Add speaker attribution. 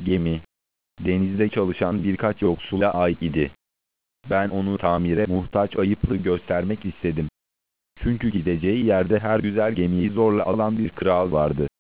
Speaker 1: Gemi, denizde çalışan birkaç yoksula ait idi. Ben onu tamire muhtaç Ayıp'ı göstermek istedim. Çünkü gideceği yerde her güzel gemiyi zorla alan bir kral vardı.